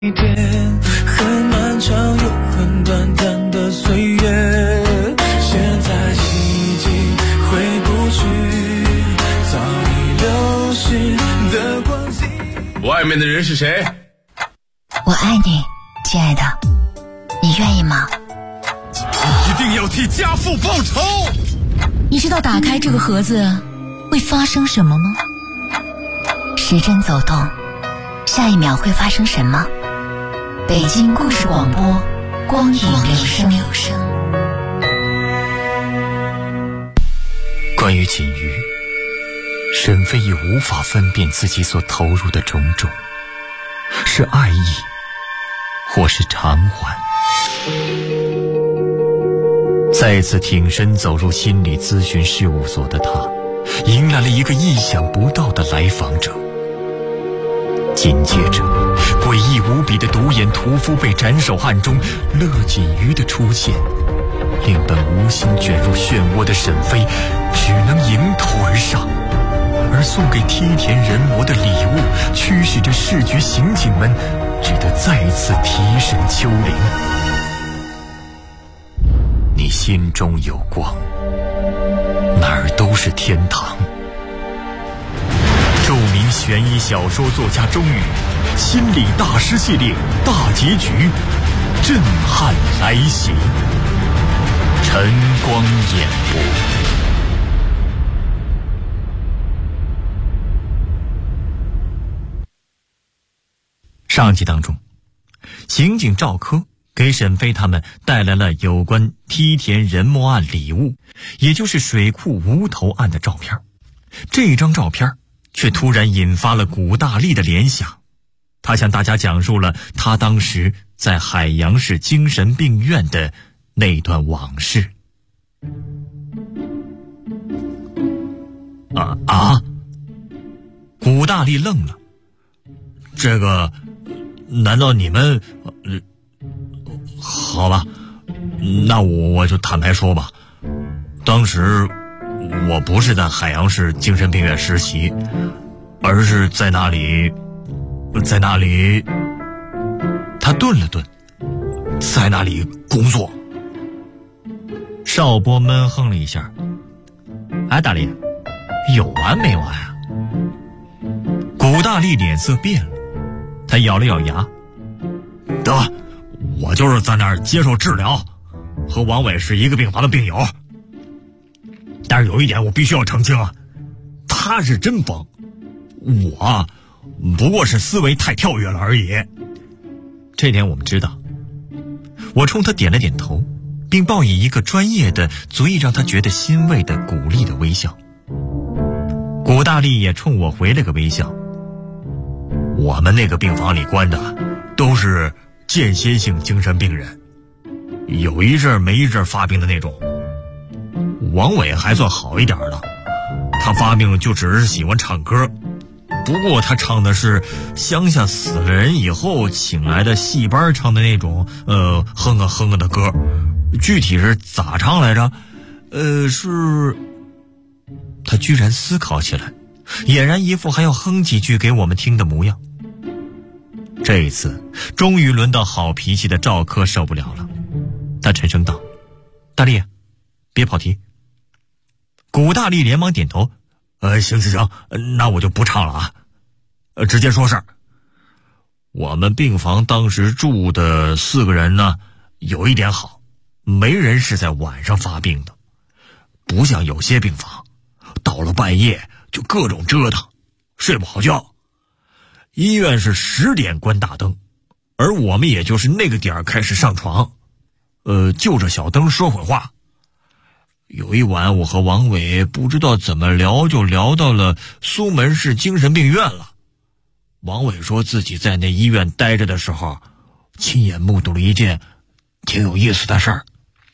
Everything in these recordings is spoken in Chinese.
一天很漫长又很短暂的岁月，现在已经回不去早已流逝的光景。 外面的人是谁？ 我爱你，亲爱的，你愿意吗？ 一定要替家父报仇。 你知道打开这个盒子会发生什么吗？时针走动，下一秒会发生什么？北京故事广播，光影留声。 关于锦瑜，沈飞已无法分辨自己所投入的种种，是爱意，或是偿还。再次挺身走入心理咨询事务所的他，迎来了一个意想不到的来访者。紧接着，诡异无比的独眼屠夫被斩首案中乐锦瑜的出现，令本无心卷入漩涡的沈飞只能迎头而上，而送给梯田人魔的礼物驱使着市局刑警们只得再次提审秋玲。你心中有光，哪儿都是天堂。著名悬疑小说作家钟宇心理大师系列大结局震撼来袭，晨光演播。上集当中，刑警赵科给沈飞他们带来了有关梯田人魔案礼物，也就是水库无头案的照片。这张照片却突然引发了古大力的联想，他向大家讲述了他当时在海洋市精神病院的那段往事。古大力愣了，这个难道你们好吧，那我就坦白说吧，当时我不是在海洋市精神病院实习，而是在那里他顿了顿，在那里工作。邵波闷哼了一下，哎，大力，有完没完啊？古大力脸色变了，他咬了咬牙，得，我就是在那儿接受治疗，和王伟是一个病房的病友。但是有一点我必须要澄清啊，他是真疯，我不过是思维太跳跃了而已。这点我们知道。我冲他点了点头，并报以一个专业的足以让他觉得欣慰的鼓励的微笑。古大力也冲我回了个微笑。我们那个病房里关的都是间歇性精神病人，有一阵没一阵发病的那种。王伟还算好一点的，他发病就只是喜欢唱歌，不过他唱的是乡下死了人以后请来的戏班唱的那种哼啊哼啊的歌，具体是咋唱来着？是……他居然思考起来，俨然一副还要哼几句给我们听的模样。这一次终于轮到好脾气的赵科受不了了，他沉声道：大力，别跑题。古大力连忙点头，行，那我就不唱了啊。直接说事儿。我们病房当时住的4个人呢，有一点好，没人是在晚上发病的，不像有些病房，到了半夜就各种折腾，睡不好觉。医院是10点关大灯，而我们也就是那个点儿开始上床，就着小灯说会话。有一晚我和王伟不知道怎么聊，就聊到了苏门市精神病院了。王伟说自己在那医院待着的时候，亲眼目睹了一件挺有意思的事儿。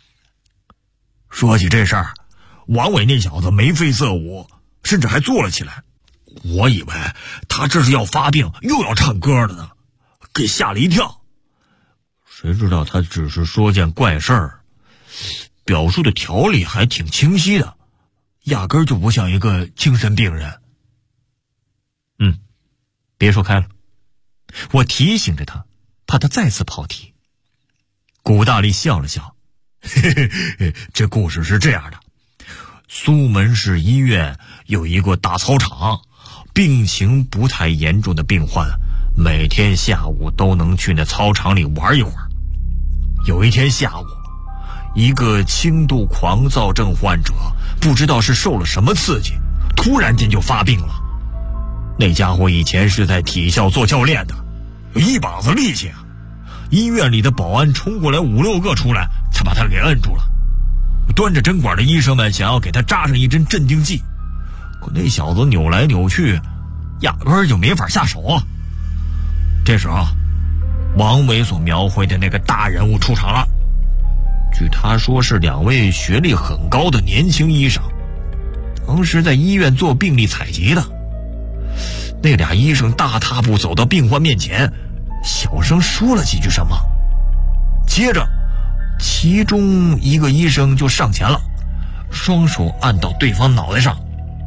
说起这事儿，王伟那小子眉飞色舞，甚至还坐了起来。我以为他这是要发病又要唱歌了呢，给吓了一跳。谁知道他只是说件怪事儿，表述的条理还挺清晰的，压根儿就不像一个精神病人。别说开了。我提醒着他， 怕他再次跑题。古大力笑了笑，这故事是这样的：苏门市医院有一个大操场，病情不太严重的病患每天下午都能去那操场里玩一会儿。有一天下午，一个轻度狂躁症患者不知道是受了什么刺激，突然间就发病了。那家伙以前是在体校做教练的，有一膀子力气啊！医院里的保安冲过来5、6个出来，才把他给摁住了。端着针管的医生们想要给他扎上一针镇定剂，可那小子扭来扭去，压根儿就没法下手啊。这时候，王伟所描绘的那个大人物出场了。据他说，是2位学历很高的年轻医生，当时在医院做病历采集的。那俩医生大踏步走到病患面前，小声说了几句什么，接着其中一个医生就上前了，双手按到对方脑袋上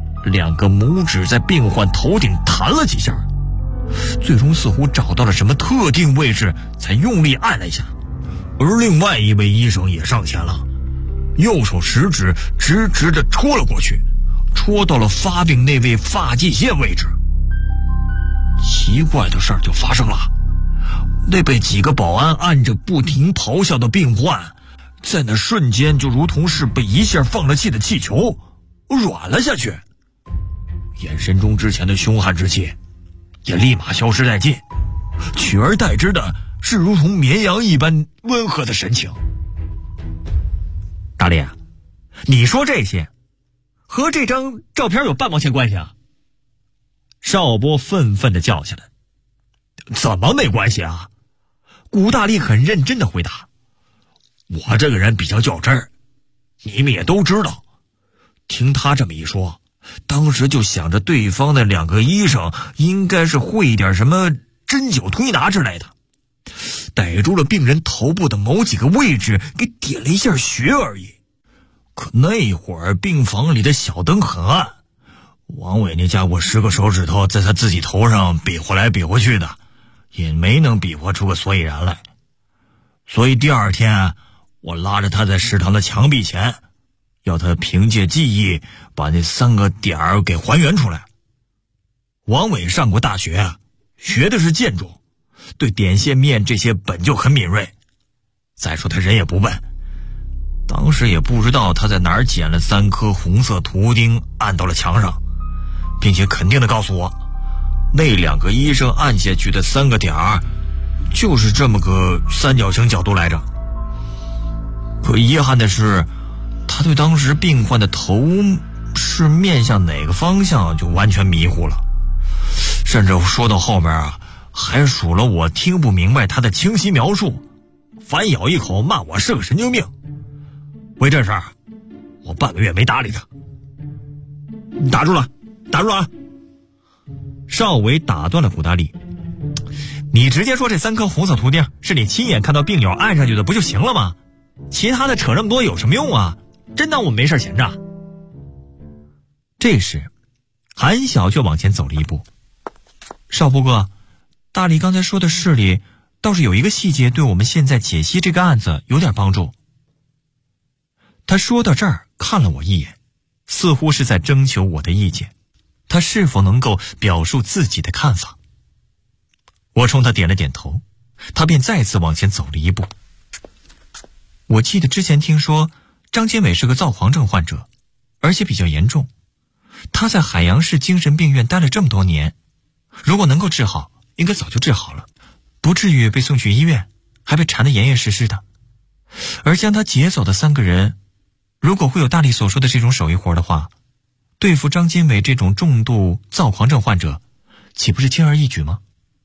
，2个拇指在病患头顶弹了几下，最终似乎找到了什么特定位置，才用力按了一下。而另外一位医生也上前了，右手食指直直地戳了过去，戳到了发病那位发际线位置。奇怪的事儿就发生了，那被几个保安按着不停咆哮的病患，在那瞬间就如同是被一下放了气的气球软了下去，眼神中之前的凶悍之气也立马消失殆尽，取而代之的是如同绵羊一般温和的神情。大力，你说这些和这张照片有半毛钱关系啊？邵波愤愤地叫起来。怎么没关系啊？古大力很认真地回答。我这个人比较较真儿，你们也都知道。听他这么一说，当时就想着对方的2个医生应该是会一点什么针灸推拿之类的，逮住了病人头部的某几个位置，给点了一下穴而已。可那会儿病房里的小灯很暗，王伟那家伙10个手指头在他自己头上比划来比划去的，也没能比划出个所以然来。所以第2天，我拉着他在食堂的墙壁前，要他凭借记忆把那3个点儿给还原出来。王伟上过大学啊，学的是建筑，对点线面这些本就很敏锐。再说他人也不笨，当时也不知道他在哪儿捡了3颗红色图钉按到了墙上，并且肯定地告诉我，那2个医生按下去的3个点儿就是这么个三角形角度来着。可遗憾的是，他对当时病患的头是面向哪个方向就完全迷糊了，甚至说到后面啊，还数了我听不明白他的清晰描述，反咬一口骂我是个神经病。为这事儿，我半个月没搭理他。打住了，打住了啊！邵伟打断了古大力。你直接说这3颗红色图钉是你亲眼看到病友按上去的不就行了吗？其他的扯那么多有什么用啊？真当我们没事闲着？这时韩晓却往前走了一步。邵波哥，大力刚才说的事里倒是有一个细节对我们现在解析这个案子有点帮助。他说到这儿看了我一眼，似乎是在征求我的意见，他是否能够表述自己的看法。我冲他点了点头，他便再次往前走了一步。我记得之前听说张坚伟是个躁狂症患者，而且比较严重。他在海洋市精神病院待了这么多年，如果能够治好，应该早就治好了，不至于被送去医院，还被缠得严严实实的。而将他劫走的3个人，如果会有大力所说的这种手艺活的话，对付张坚伟这种重度躁狂症患者，岂不是轻而易举吗？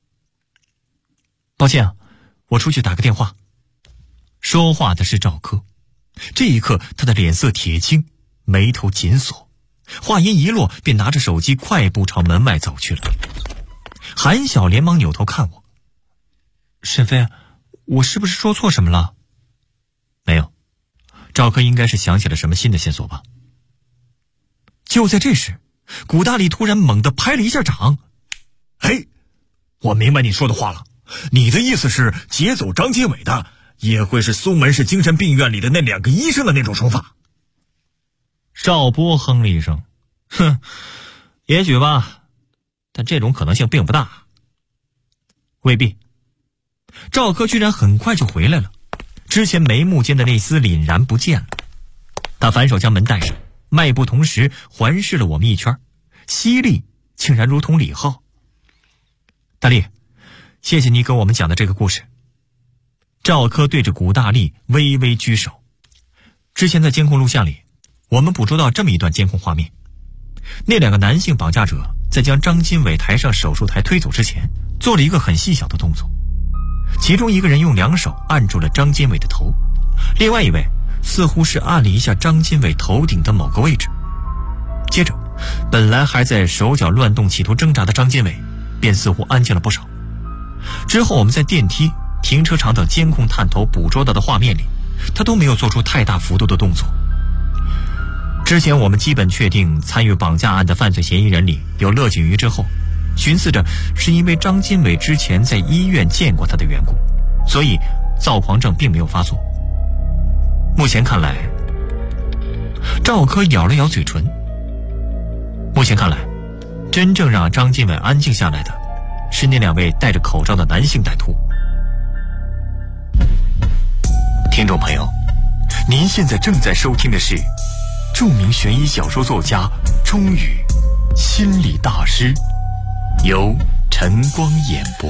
抱歉啊，我出去打个电话。说话的是赵科，这一刻他的脸色铁青，眉头紧锁，话音一落便拿着手机快步朝门外走去了。韩晓连忙扭头看我，沈飞，我是不是说错什么了？没有，赵科应该是想起了什么新的线索吧。就在这时，古大力突然猛地拍了一下掌。嘿，我明白你说的话了， 你的意思是劫走张经纬的也会是苏门市精神病院里的那2个医生的那种手法？ 邵波哼了一声，哼，也许吧，但这种可能性并不大。未必。赵科居然很快就回来了，之前眉目间的那丝凛然不见了。他反手将门带上，迈步同时环视了我们一圈，犀利竟然如同李浩。大力，谢谢你给我们讲的这个故事。赵科对着古大力微微举手。之前在监控录像里，我们捕捉到这么一段监控画面，那2个男性绑架者在将张经纬抬上手术台推走之前，做了一个很细小的动作。其中一个人用2手按住了张经纬的头，另外一位似乎是按了一下张经纬头顶的某个位置。接着，本来还在手脚乱动企图挣扎的张经纬便似乎安静了不少。之后我们在电梯、停车场等监控探头捕捉到的画面里，他都没有做出太大幅度的动作。之前我们基本确定参与绑架案的犯罪嫌疑人里有乐景瑜之后，寻思着是因为张经纬之前在医院见过他的缘故，所以躁狂症并没有发作。目前看来，赵科咬了咬嘴唇。目前看来，真正让张经纬安静下来的是那2位戴着口罩的男性歹徒。听众朋友，您现在正在收听的是著名悬疑小说作家钟宇心理大师，由晨光演播。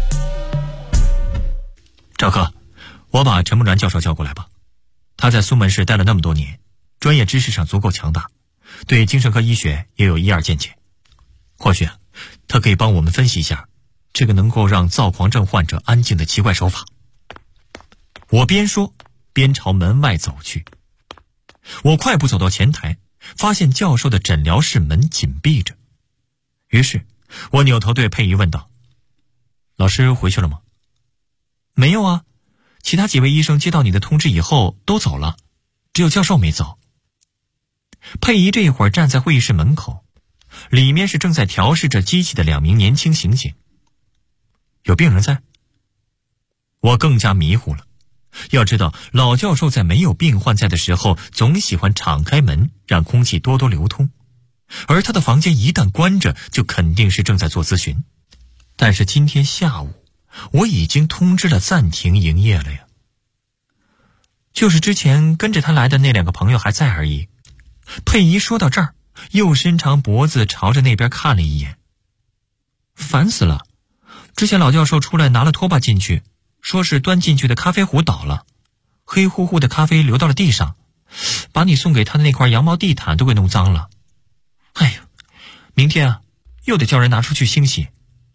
赵科，我把陈木然教授叫过来吧。他在苏门市待了那么多年，专业知识上足够强大，对精神科医学也有一二见解。或许他可以帮我们分析一下这个能够让躁狂症患者安静的奇怪手法。我边说边朝门外走去。我快步走到前台，发现教授的诊疗室门紧闭着。于是我扭头对佩仪问道：老师回去了吗？没有啊，其他几位医生接到你的通知以后都走了，只有教授没走。佩仪这一会儿站在会议室门口，里面是正在调试着机器的2名年轻刑警。有病人在？我更加迷糊了。要知道，老教授在没有病患在的时候，总喜欢敞开门，让空气多多流通。而他的房间一旦关着，就肯定是正在做咨询。但是今天下午，我已经通知了暂停营业了呀。就是之前跟着他来的那2个朋友还在而已。佩仪说到这儿，又伸长脖子朝着那边看了一眼。烦死了，之前老教授出来拿了拖把进去，说是端进去的咖啡壶倒了，黑乎乎的咖啡流到了地上，把你送给他的那块羊毛地毯都给弄脏了。哎呀，明天啊，又得叫人拿出去清洗。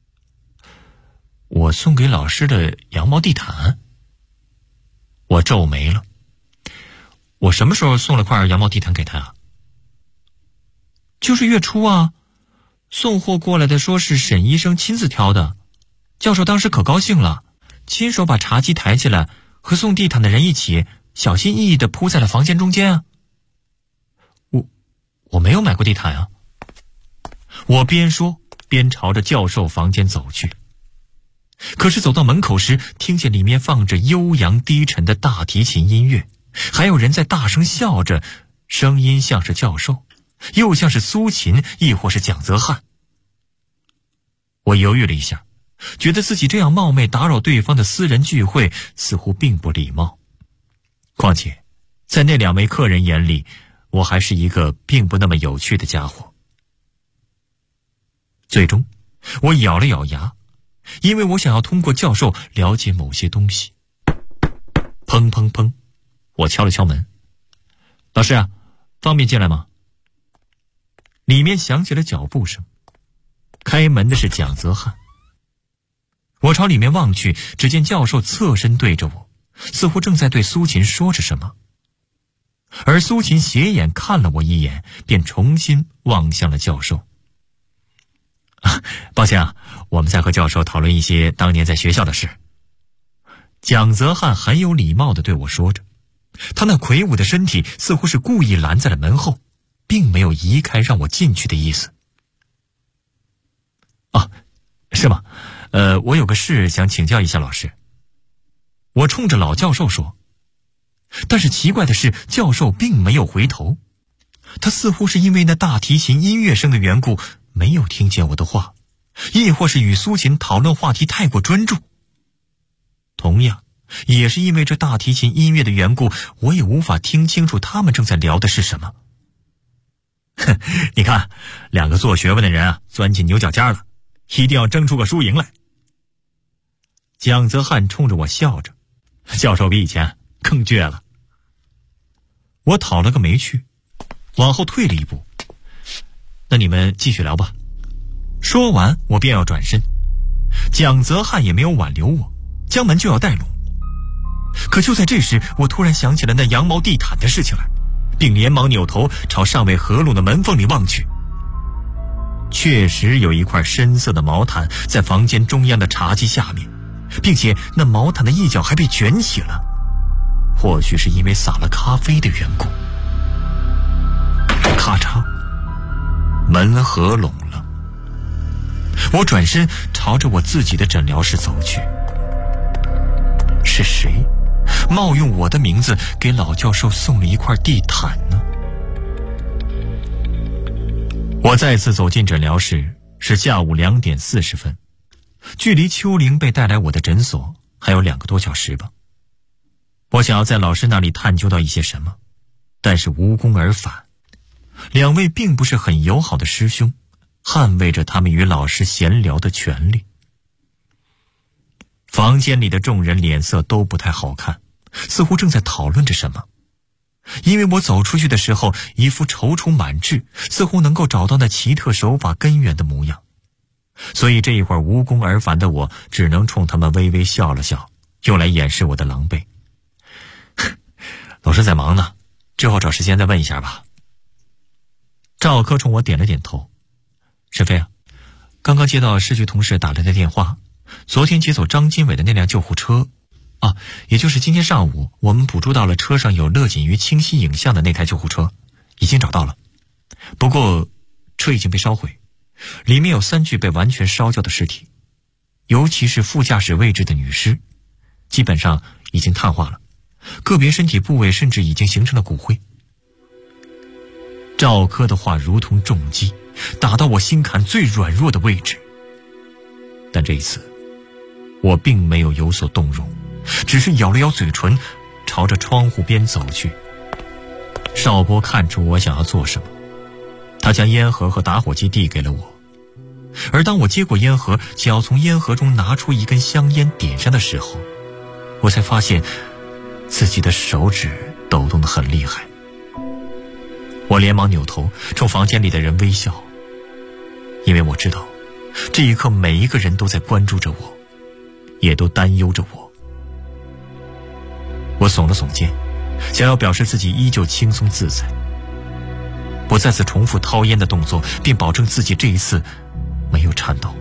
我送给老师的羊毛地毯？我皱眉了。我什么时候送了块羊毛地毯给他啊？就是月初啊，送货过来的说是沈医生亲自挑的，教授当时可高兴了，亲手把茶几抬起来，和送地毯的人一起小心翼翼地铺在了房间中间啊。我没有买过地毯啊。我边说边朝着教授房间走去。可是走到门口时，听见里面放着悠扬低沉的大提琴音乐，还有人在大声笑着，声音像是教授，又像是苏秦，亦或是蒋泽汉。我犹豫了一下，觉得自己这样冒昧打扰对方的私人聚会似乎并不礼貌。况且在那2位客人眼里，我还是一个并不那么有趣的家伙。最终我咬了咬牙，因为我想要通过教授了解某些东西。砰砰砰，我敲了敲门。老师啊，方便进来吗？里面响起了脚步声，开门的是蒋泽汉。我朝里面望去，只见教授侧身对着我，似乎正在对苏秦说着什么。而苏秦斜眼看了我一眼，便重新望向了教授。抱歉啊，我们在和教授讨论一些当年在学校的事。蒋泽汉很有礼貌地对我说着，他那魁梧的身体似乎是故意拦在了门后，并没有移开让我进去的意思。啊，是吗？ 我有个事想请教一下老师。我冲着老教授说，但是奇怪的是，教授并没有回头，他似乎是因为那大提琴音乐声的缘故，没有听见我的话，亦或是与苏琴讨论话题太过专注。同样，也是因为这大提琴音乐的缘故，我也无法听清楚他们正在聊的是什么。哼，你看，两个做学问的人啊，钻进牛角尖了，一定要争出个输赢来。蒋泽汉冲着我笑着，教授比以前更倔了。我讨了个没趣，往后退了一步。那你们继续聊吧。说完，我便要转身，蒋泽汉也没有挽留我，将门就要带拢。可就在这时，我突然想起了那羊毛地毯的事情来，并连忙扭头朝尚未合拢的门缝里望去。确实有一块深色的毛毯在房间中央的茶几下面，并且那毛毯的一角还被卷起了，或许是因为洒了咖啡的缘故。咔嚓，门合拢了。我转身朝着我自己的诊疗室走去。是谁冒用我的名字给老教授送了一块地毯呢？我再次走进诊疗室，是下午2点40分，距离秋玲被带来我的诊所还有2个多小时吧。我想要在老师那里探究到一些什么，但是无功而返。2位并不是很友好的师兄，捍卫着他们与老师闲聊的权利。房间里的众人脸色都不太好看，似乎正在讨论着什么。因为我走出去的时候一副踌躇满志，似乎能够找到那奇特手法根源的模样，所以这一会儿无功而返的我只能冲他们微微笑了笑，用来掩饰我的狼狈。老师在忙呢，之后找时间再问一下吧。赵科冲我点了点头。沈飞啊，刚刚接到市局同事打来的电话，昨天接走张金伟的那辆救护车啊，也就是今天上午我们捕捉到了车上有乐锦瑜清晰影像的那台救护车，已经找到了。不过车已经被烧毁，里面有3具被完全烧焦的尸体，尤其是副驾驶位置的女尸，基本上已经碳化了，个别身体部位甚至已经形成了骨灰。赵科的话如同重击，打到我心坎最软弱的位置。但这一次我并没有所动容，只是咬了咬嘴唇，朝着窗户边走去。邵波看出我想要做什么，他将烟盒和打火机递给了我，而当我接过烟盒，想要从烟盒中拿出一根香烟点上的时候，我才发现自己的手指抖动得很厉害。我连忙扭头冲房间里的人微笑，因为我知道这一刻每一个人都在关注着我，也都担忧着我。我耸了耸肩，想要表示自己依旧轻松自在。我再次重复掏烟的动作，并保证自己这一次没有颤抖。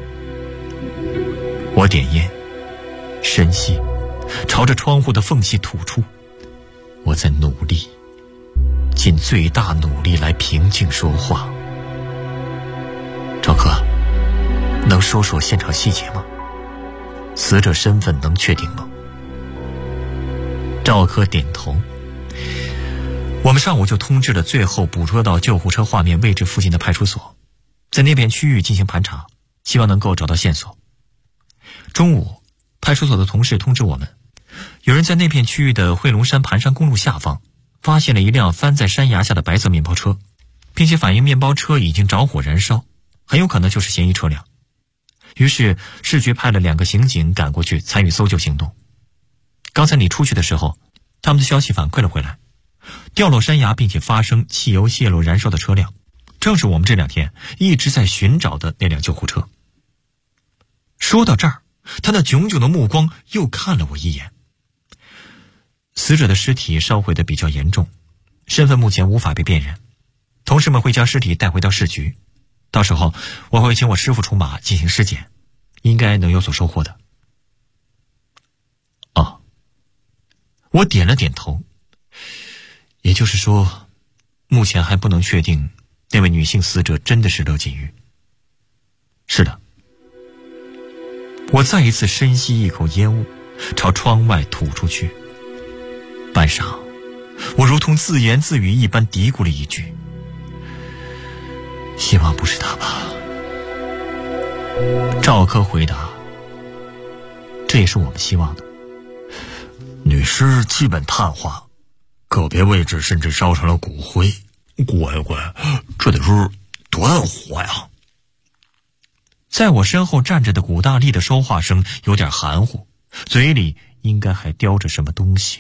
我点烟，深吸，朝着窗户的缝隙吐出。我在努力，尽最大努力来平静说话。赵科，能说说现场细节吗？死者身份能确定吗？赵科点头。我们上午就通知了最后捕捉到救护车画面位置附近的派出所，在那片区域进行盘查，希望能够找到线索。中午，派出所的同事通知我们，有人在那片区域的汇龙山盘山公路下方发现了一辆翻在山崖下的白色面包车，并且反映面包车已经着火燃烧，很有可能就是嫌疑车辆。于是市局派了2个刑警赶过去参与搜救行动。刚才你出去的时候，他们的消息反馈了回来，掉落山崖并且发生汽油泄漏燃烧的车辆，正是我们这2天一直在寻找的那辆救护车。说到这儿，他那炯炯的目光又看了我一眼。死者的尸体烧毁得比较严重，身份目前无法被辨认，同事们会将尸体带回到市局，到时候我会请我师傅出马进行尸检，应该能有所收获的。哦，我点了点头。也就是说，目前还不能确定那位女性死者真的是乐锦瑜。是的。 我再一次深吸一口烟雾，朝窗外吐出去。半晌，我如同自言自语一般嘀咕了一句：希望不是他吧。赵科回答：这也是我们希望的。 女尸基本碳化，个别位置甚至烧成了骨灰。乖乖，这得是多大的火呀！ 在我身后站着的古大力的说话声有点含糊，嘴里应该还叼着什么东西。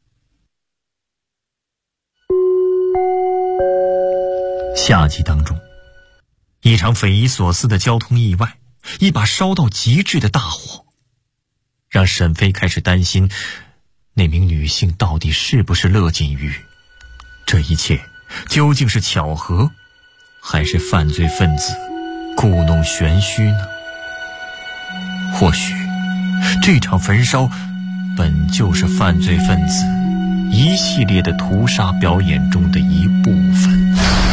夏季当中，一场匪夷所思的交通意外，一把烧到极致的大火，让沈飞开始担心那名女性到底是不是乐锦瑜。这一切究竟是巧合，还是犯罪分子故弄玄虚呢？或许这场焚烧本就是犯罪分子一系列的屠杀表演中的一部分。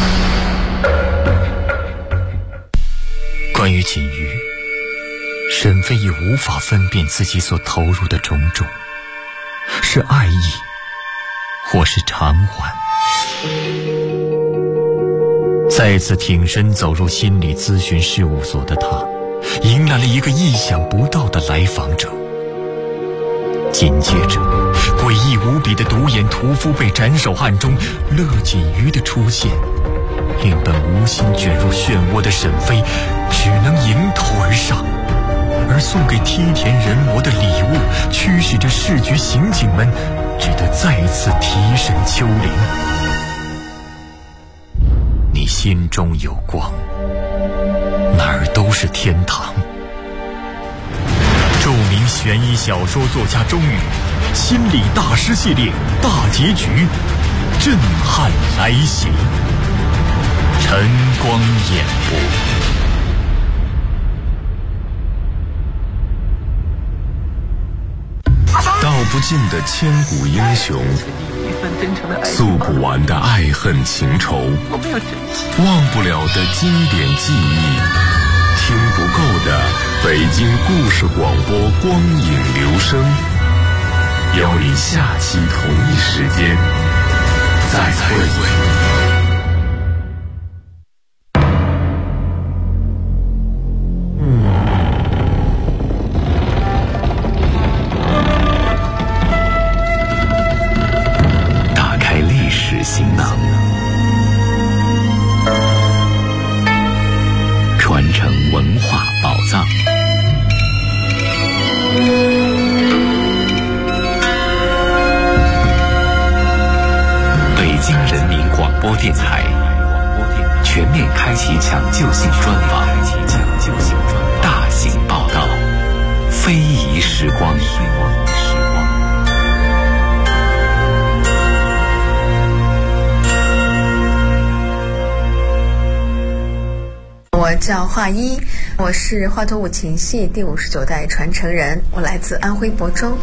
关于锦瑜，沈飞已无法分辨自己所投入的种种，是爱意或是偿还。再次挺身走入心理咨询事务所的他，迎来了一个意想不到的来访者。紧接着，诡异无比的独眼屠夫被斩首案中乐锦瑜的出现，令本无心卷入漩涡的沈飞只能迎头而上，而送给梯田人魔的礼物驱使着市局刑警们只得再次提神丘陵。你心中有光，哪儿都是天堂。著名悬疑小说作家周宇心理大师系列大结局震撼来袭，晨光演播。 道不尽的千古英雄，诉不完的爱恨情仇，忘不了的经典记忆，听不够的北京故事广播光影留声，邀你下期同一时间再会。行囊，传承文化宝藏。北京人民广播电台全面开启抢救性专访，大型报道，非遗时光。 我叫华一，我是华佗五禽戏第59代传承人，我来自安徽亳州。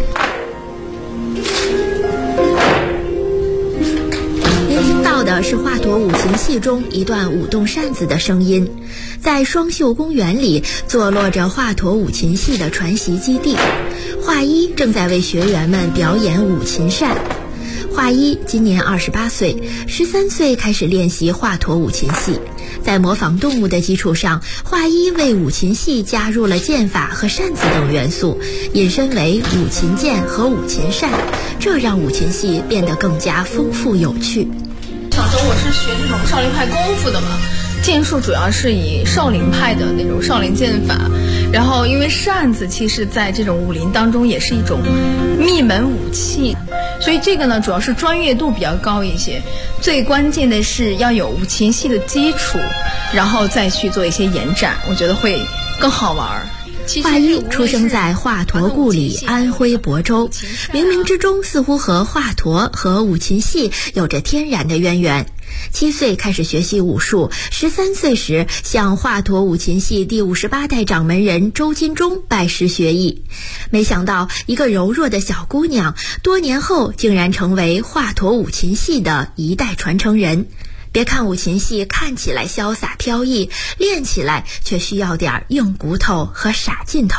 您听到的是华佗五禽戏中一段舞动扇子的声音。在双秀公园里坐落着华佗五禽戏的传习基地，华一正在为学员们表演五禽扇。华一今年28岁，13岁开始练习华佗五禽戏。在模仿动物的基础上，华一为五禽戏加入了剑法和扇子等元素，引申为五禽剑和五禽扇，这让五禽戏变得更加丰富有趣。 小时候我是学这种少林派功夫的嘛，剑术主要是以少林派的那种少林剑法，然后因为扇子其实在这种武林当中也是一种秘门武器，所以这个呢主要是专业度比较高一些，最关键的是要有五禽戏的基础，然后再去做一些延展，我觉得会更好玩。 华一出生在华佗故里安徽亳州，冥冥之中似乎和华佗和五禽戏有着天然的渊源。7岁开始学习武术，13岁时向华佗五禽戏第58代掌门人周金忠拜师学艺。没想到一个柔弱的小姑娘，多年后竟然成为华佗五禽戏的一代传承人。别看五禽戏看起来潇洒飘逸，练起来却需要点硬骨头和傻劲头。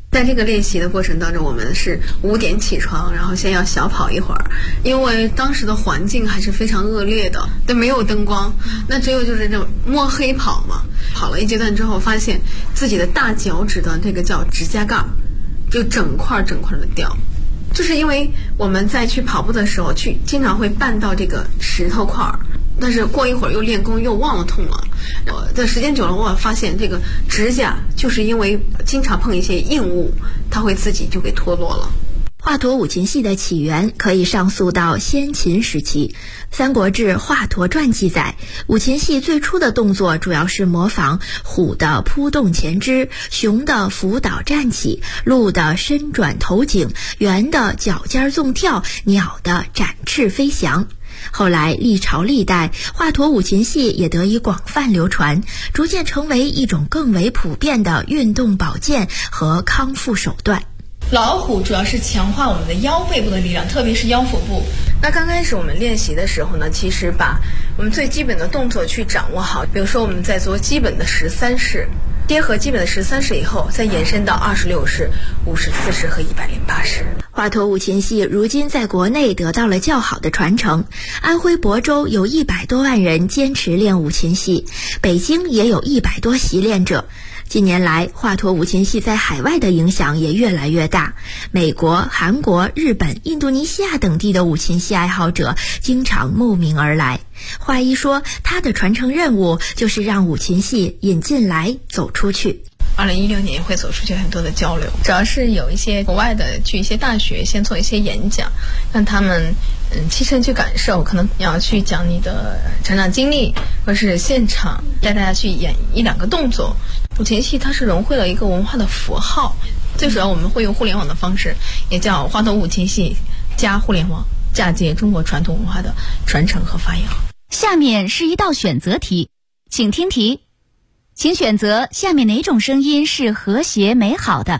在这个练习的过程当中，我们是5点起床，然后先要小跑一会儿，因为当时的环境还是非常恶劣的，都没有灯光，那只有就是这种摸黑跑嘛。跑了一阶段之后，发现自己的大脚趾的这个叫指甲盖就整块的掉，就是因为我们在去跑步的时候经常会绊到这个石头块，但是过一会儿又练功又忘了痛了。的时间久了，我发现这个指甲就是因为经常碰一些硬物，它会自己就给脱落了。 华佗五禽戏的起源可以上溯到先秦时期，《三国志·华佗传》记载，五禽戏最初的动作主要是模仿虎的扑动前肢，熊的伏倒站起，鹿的伸转头颈，猿的脚尖纵跳，鸟的展翅飞翔。后来历朝历代，华佗五禽戏也得以广泛流传，逐渐成为一种更为普遍的运动保健和康复手段。 老虎主要是强化我们的腰背部的力量，特别是腰腹部。 那刚开始我们练习的时候呢，其实把我们最基本的动作去掌握好，比如说我们在做基本的13式，结合基本的13式以后，再延伸到26式、54式和108式。 华佗五禽戏如今在国内得到了较好的传承，安徽亳州有100多万人坚持练五禽戏，北京也有100多习练者。近年来，华佗五禽戏在海外的影响也越来越大，美国、韩国、日本、印度尼西亚等地的五禽戏爱好者经常慕名而来。华一说，他的传承任务就是让五禽戏引进来走出去。 2016年会走出去很多的交流，主要是有一些国外的去一些大学先做一些演讲，让他们亲身去感受，可能要去讲你的成长经历，或是现场带大家去演1-2个动作。五禽戏它是融汇了一个文化的符号，最主要我们会用互联网的方式，也叫华佗五禽戏加互联网，嫁接中国传统文化的传承和发扬。 下面是一道选择题，请听题，请选择下面哪种声音是和谐美好的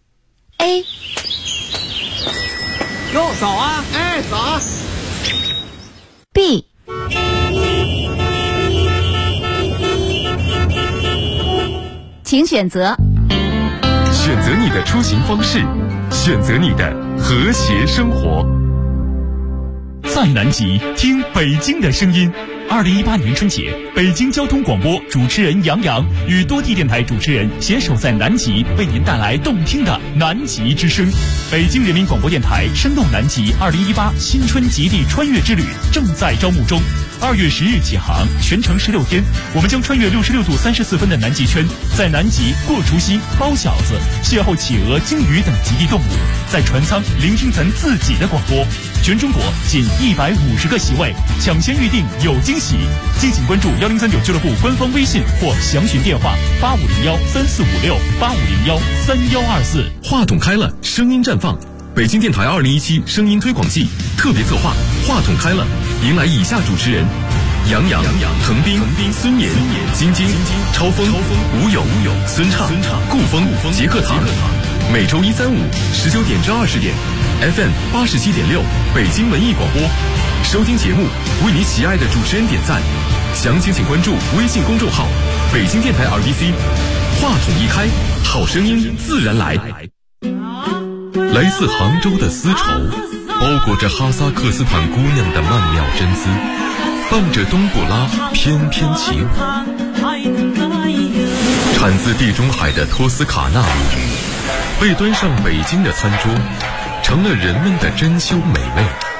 ？A. 哟，早啊！哎，早啊 B. 请选择。 选择你的出行方式，选择你的和谐生活。 在南极听北京的声音。2018年春节，北京交通广播主持人杨洋与多地电台主持人携手在南极，为您带来动听的南极之声。北京人民广播电台生动南极2018新春极地穿越之旅正在招募中，2月10日起航，全程16天，我们将穿越66度34分的南极圈，在南极过除夕、包饺子，邂逅企鹅、鲸鱼等极地动物，在船舱聆听咱自己的广播。全中国仅150个席位，抢先预定有惊喜！敬请关注1039俱乐部官方微信或详询电话8501-3456、8501-3124。 话筒开了，声音绽放。北京电台2017声音推广季特别策划，话筒开了，迎来以下主持人：杨洋、滕斌、孙岩、晶晶、超风、吴勇、孙畅、顾风、杰克塔。每周1、3、5 19点至20点 FM 87.6北京文艺广播，收听节目，为你喜爱的主持人点赞。详情请关注微信公众号北京电台 RTC。 话筒一开，好声音自然来。来自杭州的丝绸，包裹着哈萨克斯坦姑娘的曼妙真姿，伴着冬不拉翩翩起舞。产自地中海的托斯卡纳米，被端上北京的餐桌，成了人们的珍馐美味。